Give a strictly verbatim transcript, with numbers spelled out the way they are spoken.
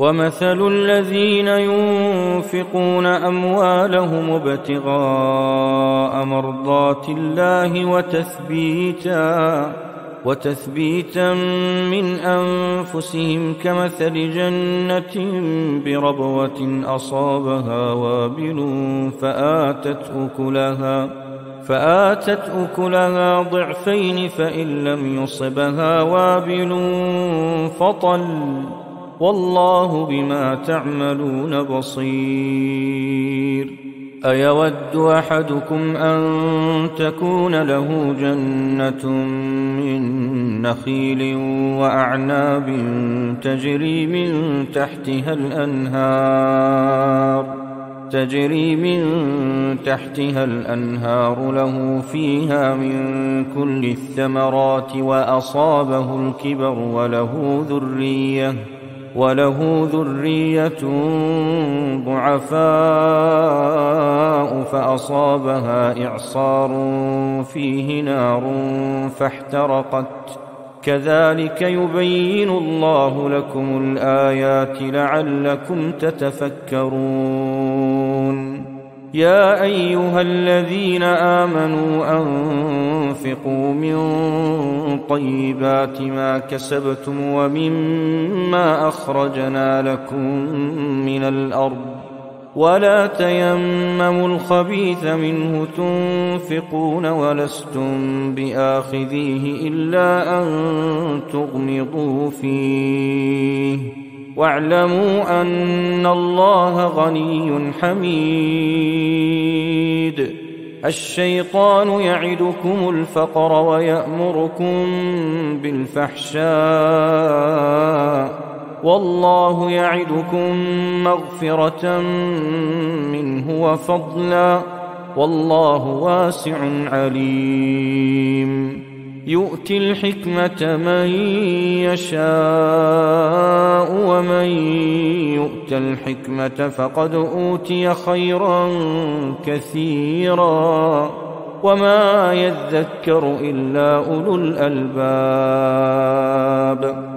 ومثل الذين ينفقون أموالهم ابتغاء مرضات الله وتثبيتا وتثبيتا من أنفسهم كمثل جنة بربوة أصابها وابل فآتت أكلها فآتت أكلها ضعفين فإن لم يصبها وابل فطل والله بما تعملون بصير. أيود أحدكم أن تكون له جنة من نخيل وأعناب تجري من تحتها الأنهار تجري من تحتها الأنهار له فيها من كل الثمرات وأصابه الكبر وله ذرية وله ذرية ضعفاء فأصابها إعصار فيه نار فاحترقت كذلك يبين الله لكم الآيات لعلكم تتفكرون. يا أيها الذين آمنوا أنفقوا من طيبات ما كسبتم ومما أخرجنا لكم من الأرض ولا تيمموا الخبيث منه تنفقون ولستم بآخذيه إلا أن تغمضوا فيه واعلموا أن الله غني حميد. الشيطان يعدكم الفقر ويأمركم بالفحشاء والله يعدكم مغفرة منه وفضلا والله واسع عليم. يؤتي الحكمة من يشاء ومن يؤت الحكمة فقد أوتي خيرا كثيرا وما يذكر إلا أولو الألباب.